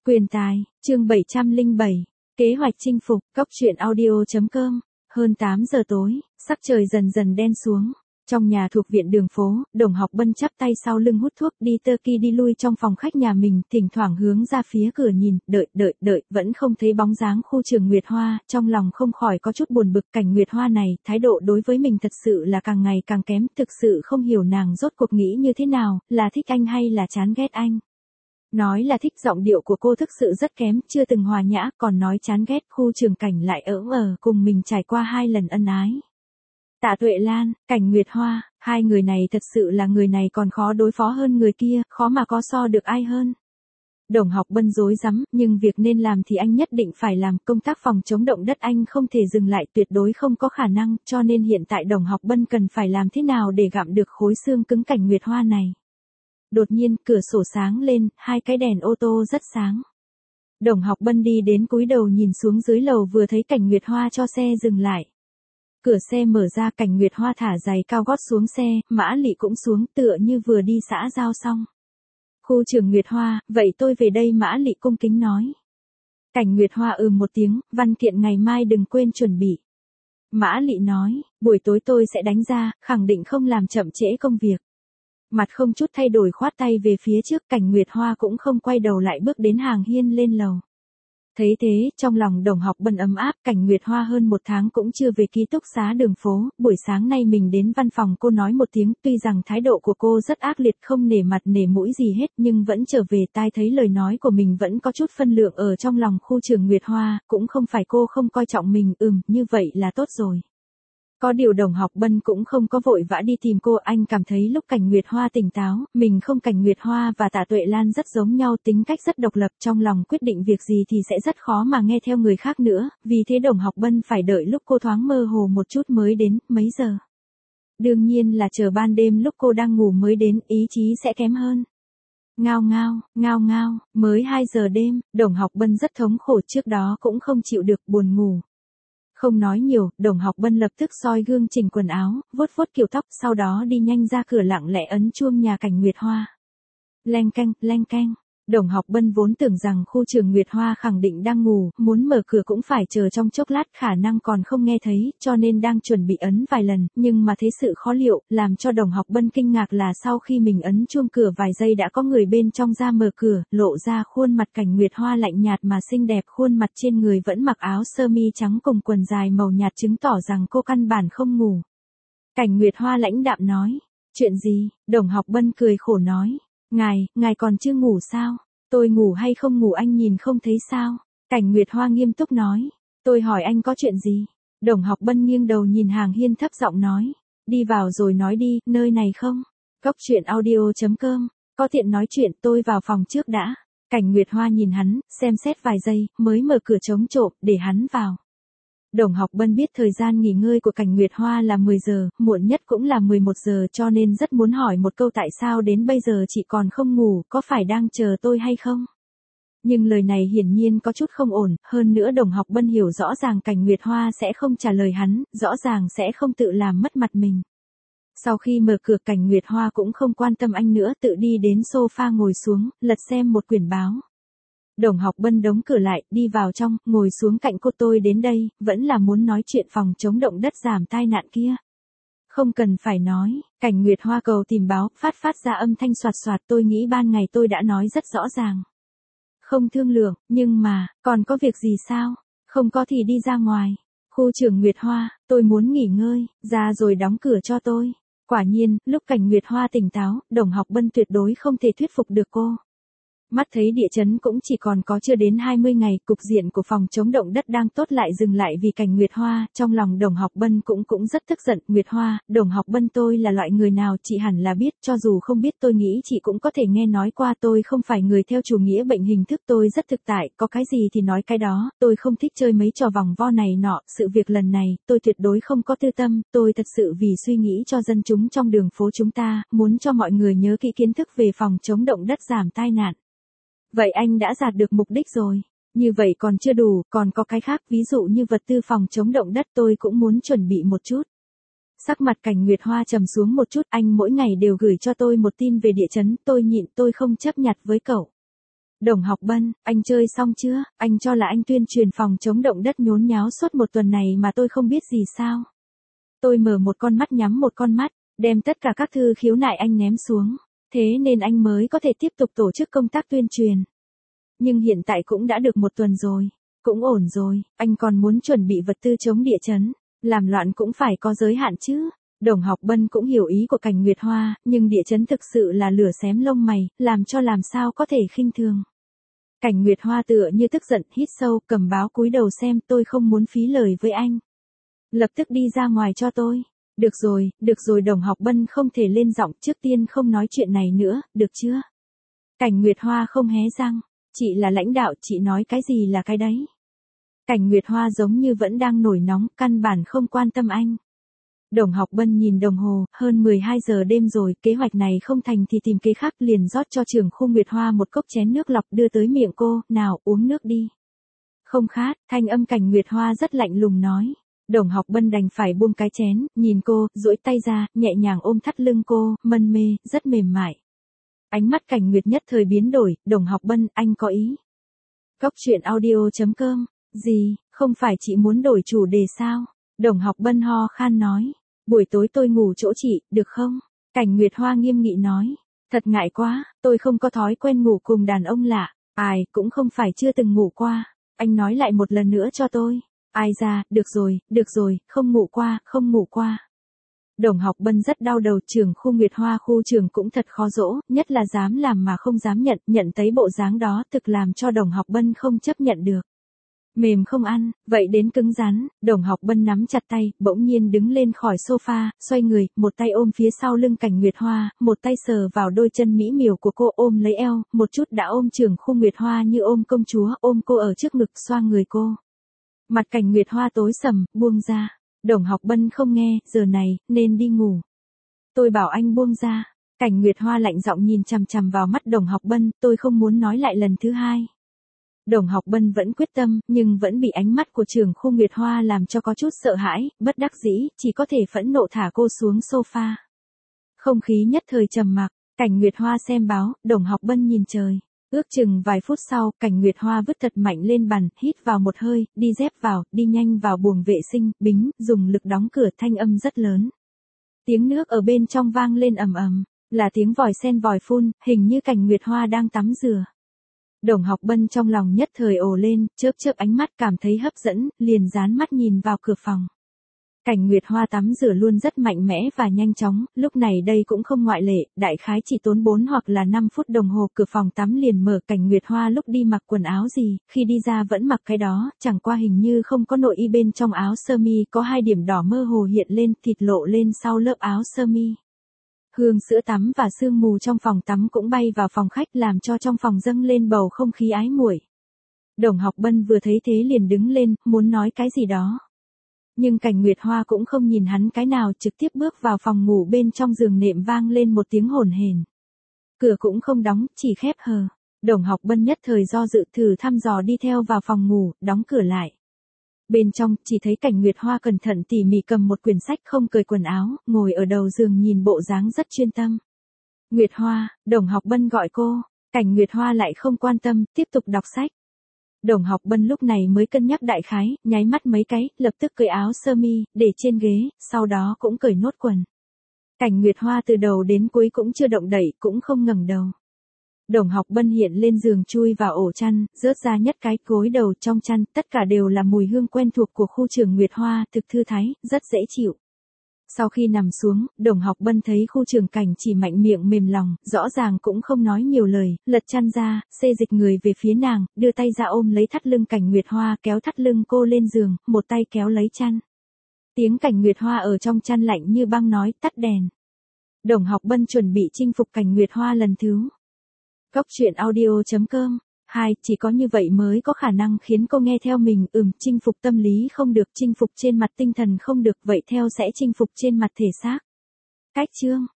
Quyền tài, chương 707, kế hoạch chinh phục, cóc truyện audio.com, hơn 8 giờ tối, sắc trời dần dần đen xuống. Trong nhà thuộc viện Đường phố, Đồng Học Bân chắp tay sau lưng hút thuốc đi tơ ki đi lui trong phòng khách nhà mình, thỉnh thoảng hướng ra phía cửa nhìn, đợi, vẫn không thấy bóng dáng khu trường Nguyệt Hoa, trong lòng không khỏi có chút buồn bực. Cảnh Nguyệt Hoa này, thái độ đối với mình thật sự là càng ngày càng kém, thực sự không hiểu nàng rốt cuộc nghĩ như thế nào, là thích anh hay là chán ghét anh. Nói là thích, giọng điệu của cô thực sự rất kém, chưa từng hòa nhã, còn nói chán ghét, khu trường Cảnh lại cùng mình trải qua 2 lần ân ái. Tạ Tuệ Lan, Cảnh Nguyệt Hoa, hai người này thật sự là người này còn khó đối phó hơn người kia, khó mà có so được ai hơn. Đồng Học Bân rối rắm, nhưng việc nên làm thì anh nhất định phải làm, công tác phòng chống động đất anh không thể dừng lại, tuyệt đối không có khả năng, cho nên hiện tại Đồng Học Bân cần phải làm thế nào để gặm được khối xương cứng Cảnh Nguyệt Hoa này. Đột nhiên, cửa sổ sáng lên, 2 cái đèn ô tô rất sáng. Đồng Học Bân đi đến cúi đầu nhìn xuống dưới lầu vừa thấy Cảnh Nguyệt Hoa cho xe dừng lại. Cửa xe mở ra, Cảnh Nguyệt Hoa thả giày cao gót xuống xe, Mã Lị cũng xuống tựa như vừa đi xã giao xong. Khu trường Nguyệt Hoa, vậy tôi về đây, Mã Lị cung kính nói. Cảnh Nguyệt Hoa một tiếng, văn kiện ngày mai đừng quên chuẩn bị. Mã Lị nói, buổi tối tôi sẽ đánh ra, khẳng định không làm chậm trễ công việc. Mặt không chút thay đổi khoát tay về phía trước, Cảnh Nguyệt Hoa cũng không quay đầu lại bước đến hàng hiên lên lầu. Thấy thế, trong lòng Đồng Học Bân ấm áp. Cảnh Nguyệt Hoa hơn 1 tháng cũng chưa về ký túc xá Đường phố, buổi sáng nay mình đến văn phòng cô nói một tiếng, tuy rằng thái độ của cô rất ác liệt, không nể mặt nể mũi gì hết, nhưng vẫn trở về, tai thấy lời nói của mình vẫn có chút phân lượng ở trong lòng. Khu trường Nguyệt Hoa, cũng không phải cô không coi trọng mình, như vậy là tốt rồi. Có điều Đồng Học Bân cũng không có vội vã đi tìm cô, anh cảm thấy lúc Cảnh Nguyệt Hoa tỉnh táo, mình không. Cảnh Nguyệt Hoa và Tạ Tuệ Lan rất giống nhau, tính cách rất độc lập, trong lòng quyết định việc gì thì sẽ rất khó mà nghe theo người khác nữa, vì thế Đồng Học Bân phải đợi lúc cô thoáng mơ hồ một chút mới đến, mấy giờ. Đương nhiên là chờ ban đêm lúc cô đang ngủ mới đến, ý chí sẽ kém hơn. Ngao ngao, mới 2 giờ đêm, Đồng Học Bân rất thống khổ, trước đó cũng không chịu được, buồn ngủ. Không nói nhiều, Đồng Học Bân lập tức soi gương chỉnh quần áo, vuốt kiểu tóc, sau đó đi nhanh ra cửa lặng lẽ ấn chuông nhà Cảnh Nguyệt Hoa. Leng keng. Đồng Học Bân vốn tưởng rằng khu trường Nguyệt Hoa khẳng định đang ngủ, muốn mở cửa cũng phải chờ trong chốc lát, khả năng còn không nghe thấy, cho nên đang chuẩn bị ấn vài lần, nhưng mà thế sự khó liệu, làm cho Đồng Học Bân kinh ngạc là sau khi mình ấn chuông cửa vài giây đã có người bên trong ra mở cửa, lộ ra khuôn mặt Cảnh Nguyệt Hoa lạnh nhạt mà xinh đẹp, khuôn mặt trên người vẫn mặc áo sơ mi trắng cùng quần dài màu nhạt, chứng tỏ rằng cô căn bản không ngủ. Cảnh Nguyệt Hoa lãnh đạm nói, chuyện gì? Đồng Học Bân cười khổ nói, ngài còn chưa ngủ sao? Tôi ngủ hay không ngủ anh nhìn không thấy sao? Cảnh Nguyệt Hoa nghiêm túc nói, tôi hỏi anh có chuyện gì? Đồng Học Bân nghiêng đầu nhìn hàng hiên thấp giọng nói, đi vào rồi nói đi, nơi này không? Cóc truyện audio.com, có tiện nói chuyện, tôi vào phòng trước đã. Cảnh Nguyệt Hoa nhìn hắn, xem xét vài giây, mới mở cửa chống trộm, để hắn vào. Đồng Học Bân biết thời gian nghỉ ngơi của Cảnh Nguyệt Hoa là 10 giờ, muộn nhất cũng là 11 giờ, cho nên rất muốn hỏi một câu, tại sao đến bây giờ chị còn không ngủ, có phải đang chờ tôi hay không? Nhưng lời này hiển nhiên có chút không ổn, hơn nữa Đồng Học Bân hiểu rõ ràng Cảnh Nguyệt Hoa sẽ không trả lời hắn, rõ ràng sẽ không tự làm mất mặt mình. Sau khi mở cửa, Cảnh Nguyệt Hoa cũng không quan tâm anh nữa, tự đi đến sofa ngồi xuống, lật xem một quyển báo. Đồng Học Bân đóng cửa lại, đi vào trong, ngồi xuống cạnh cô. Tôi đến đây, vẫn là muốn nói chuyện phòng chống động đất giảm tai nạn kia. Không cần phải nói, Cảnh Nguyệt Hoa cầu tìm báo, phát ra âm thanh xoạt xoạt, tôi nghĩ ban ngày tôi đã nói rất rõ ràng. Không thương lượng, nhưng mà, còn có việc gì sao? Không có thì đi ra ngoài. Khu trường Nguyệt Hoa, tôi muốn nghỉ ngơi, ra rồi đóng cửa cho tôi. Quả nhiên, lúc Cảnh Nguyệt Hoa tỉnh táo, Đồng Học Bân tuyệt đối không thể thuyết phục được cô. Mắt thấy địa chấn cũng chỉ còn có chưa đến 20 ngày, cục diện của phòng chống động đất đang tốt lại dừng lại vì Cảnh Nguyệt Hoa, trong lòng Đồng Học Bân cũng rất tức giận. Nguyệt Hoa, Đồng Học Bân, tôi là loại người nào chị hẳn là biết, cho dù không biết tôi nghĩ chị cũng có thể nghe nói qua, tôi không phải người theo chủ nghĩa bệnh hình thức, tôi rất thực tại, có cái gì thì nói cái đó, tôi không thích chơi mấy trò vòng vo này nọ, sự việc lần này, tôi tuyệt đối không có tư tâm, tôi thật sự vì suy nghĩ cho dân chúng trong đường phố chúng ta, muốn cho mọi người nhớ kỹ kiến thức về phòng chống động đất giảm tai nạn. Vậy anh đã đạt được mục đích rồi. Như vậy còn chưa đủ, còn có cái khác, ví dụ như vật tư phòng chống động đất tôi cũng muốn chuẩn bị một chút. Sắc mặt Cảnh Nguyệt Hoa trầm xuống một chút, anh mỗi ngày đều gửi cho tôi một tin về địa chấn, tôi nhịn, tôi không chấp nhặt với cậu. Đồng Học Bân, anh chơi xong chưa? Anh cho là anh tuyên truyền phòng chống động đất nhốn nháo suốt một tuần này mà tôi không biết gì sao? Tôi mở một con mắt nhắm một con mắt, đem tất cả các thư khiếu nại anh ném xuống. Thế nên anh mới có thể tiếp tục tổ chức công tác tuyên truyền. Nhưng hiện tại cũng đã được một tuần rồi. Cũng ổn rồi, anh còn muốn chuẩn bị vật tư chống địa chấn. Làm loạn cũng phải có giới hạn chứ. Đồng Học Bân cũng hiểu ý của Cảnh Nguyệt Hoa, nhưng địa chấn thực sự là lửa xém lông mày, làm sao có thể khinh thường. Cảnh Nguyệt Hoa tựa như tức giận, hít sâu, cầm báo cúi đầu xem, tôi không muốn phí lời với anh. Lập tức đi ra ngoài cho tôi. Được rồi Đồng Học Bân không thể lên giọng, trước tiên không nói chuyện này nữa, được chưa? Cảnh Nguyệt Hoa không hé răng, chị là lãnh đạo, chị nói cái gì là cái đấy. Cảnh Nguyệt Hoa giống như vẫn đang nổi nóng, căn bản không quan tâm anh. Đồng Học Bân nhìn đồng hồ, hơn 12 giờ đêm rồi, kế hoạch này không thành thì tìm kế khác, liền rót cho trưởng khu Nguyệt Hoa một cốc chén nước lọc đưa tới miệng cô, nào uống nước đi. Không khát, thanh âm Cảnh Nguyệt Hoa rất lạnh lùng nói. Đồng Học Bân đành phải buông cái chén, nhìn cô, duỗi tay ra, nhẹ nhàng ôm thắt lưng cô, mân mê, rất mềm mại. Ánh mắt Cảnh Nguyệt nhất thời biến đổi, Đồng Học Bân, anh có ý. Cốc truyện audio.com, gì, không phải chị muốn đổi chủ đề sao? Đồng Học Bân ho khan nói, buổi tối tôi ngủ chỗ chị, được không? Cảnh Nguyệt Hoa nghiêm nghị nói, thật ngại quá, tôi không có thói quen ngủ cùng đàn ông lạ, ai cũng không phải chưa từng ngủ qua, anh nói lại một lần nữa cho tôi. Ai ra, được rồi, không ngủ qua. Đồng Học Bân rất đau đầu, trưởng khu Nguyệt Hoa khu trưởng cũng thật khó dỗ, nhất là dám làm mà không dám nhận thấy bộ dáng đó thực làm cho Đồng Học Bân không chấp nhận được. Mềm không ăn, vậy đến cứng rắn, Đồng Học Bân nắm chặt tay, bỗng nhiên đứng lên khỏi sofa, xoay người, một tay ôm phía sau lưng Cảnh Nguyệt Hoa, một tay sờ vào đôi chân mỹ miều của cô, ôm lấy eo, một chút đã ôm trưởng khu Nguyệt Hoa như ôm công chúa, ôm cô ở trước ngực, xoa người cô. Mặt Cảnh Nguyệt Hoa tối sầm, buông ra. Đồng Học Bân không nghe, giờ này, nên đi ngủ. Tôi bảo anh buông ra. Cảnh Nguyệt Hoa lạnh giọng nhìn chằm chằm vào mắt Đồng Học Bân, tôi không muốn nói lại lần thứ hai. Đồng Học Bân vẫn quyết tâm, nhưng vẫn bị ánh mắt của trưởng khu Nguyệt Hoa làm cho có chút sợ hãi, bất đắc dĩ, chỉ có thể phẫn nộ thả cô xuống sofa. Không khí nhất thời trầm mặc, Cảnh Nguyệt Hoa xem báo, Đồng Học Bân nhìn trời. Ước chừng vài phút sau, Cảnh Nguyệt Hoa vứt thật mạnh lên bàn, hít vào một hơi, đi dép vào, đi nhanh vào buồng vệ sinh, bính, dùng lực đóng cửa, thanh âm rất lớn. Tiếng nước ở bên trong vang lên ầm ầm, là tiếng vòi sen vòi phun, hình như Cảnh Nguyệt Hoa đang tắm rửa. Đồng Học Bân trong lòng nhất thời ồ lên, chớp ánh mắt cảm thấy hấp dẫn, liền dán mắt nhìn vào cửa phòng. Cảnh Nguyệt Hoa tắm rửa luôn rất mạnh mẽ và nhanh chóng, lúc này đây cũng không ngoại lệ, đại khái chỉ tốn 4 hoặc là 5 phút đồng hồ cửa phòng tắm liền mở. Cảnh Nguyệt Hoa lúc đi mặc quần áo gì, khi đi ra vẫn mặc cái đó, chẳng qua hình như không có nội y, bên trong áo sơ mi có 2 điểm đỏ mơ hồ hiện lên, thịt lộ lên sau lớp áo sơ mi. Hương sữa tắm và sương mù trong phòng tắm cũng bay vào phòng khách làm cho trong phòng dâng lên bầu không khí ái muội. Đồng Học Bân vừa thấy thế liền đứng lên, muốn nói cái gì đó. Nhưng Cảnh Nguyệt Hoa cũng không nhìn hắn cái nào, trực tiếp bước vào phòng ngủ, bên trong giường nệm vang lên một tiếng hổn hển. Cửa cũng không đóng, chỉ khép hờ. Đồng Học Bân nhất thời do dự, thử thăm dò đi theo vào phòng ngủ, đóng cửa lại. Bên trong, chỉ thấy Cảnh Nguyệt Hoa cẩn thận tỉ mỉ cầm một quyển sách, không cởi quần áo, ngồi ở đầu giường nhìn bộ dáng rất chuyên tâm. Nguyệt Hoa, Đồng Học Bân gọi cô, Cảnh Nguyệt Hoa lại không quan tâm, tiếp tục đọc sách. Đồng Học Bân lúc này mới cân nhắc đại khái, nháy mắt mấy cái, lập tức cởi áo sơ mi, để trên ghế, sau đó cũng cởi nốt quần. Cảnh Nguyệt Hoa từ đầu đến cuối cũng chưa động đậy, cũng không ngẩng đầu. Đồng Học Bân hiện lên giường, chui vào ổ chăn, rớt ra nhất cái gối đầu, trong chăn, tất cả đều là mùi hương quen thuộc của khu trường Nguyệt Hoa, thực thư thái, rất dễ chịu. Sau khi nằm xuống, Đồng Học Bân thấy khu trường Cảnh chỉ mạnh miệng mềm lòng, rõ ràng cũng không nói nhiều lời, lật chăn ra, xê dịch người về phía nàng, đưa tay ra ôm lấy thắt lưng Cảnh Nguyệt Hoa, kéo thắt lưng cô lên giường, một tay kéo lấy chăn. Tiếng Cảnh Nguyệt Hoa ở trong chăn lạnh như băng nói, tắt đèn. Đồng Học Bân chuẩn bị chinh phục Cảnh Nguyệt Hoa lần thứ. Cốc truyện audio.com. Chỉ có như vậy mới có khả năng khiến cô nghe theo mình, chinh phục tâm lý không được, chinh phục trên mặt tinh thần không được, vậy theo sẽ chinh phục trên mặt thể xác. Cách chương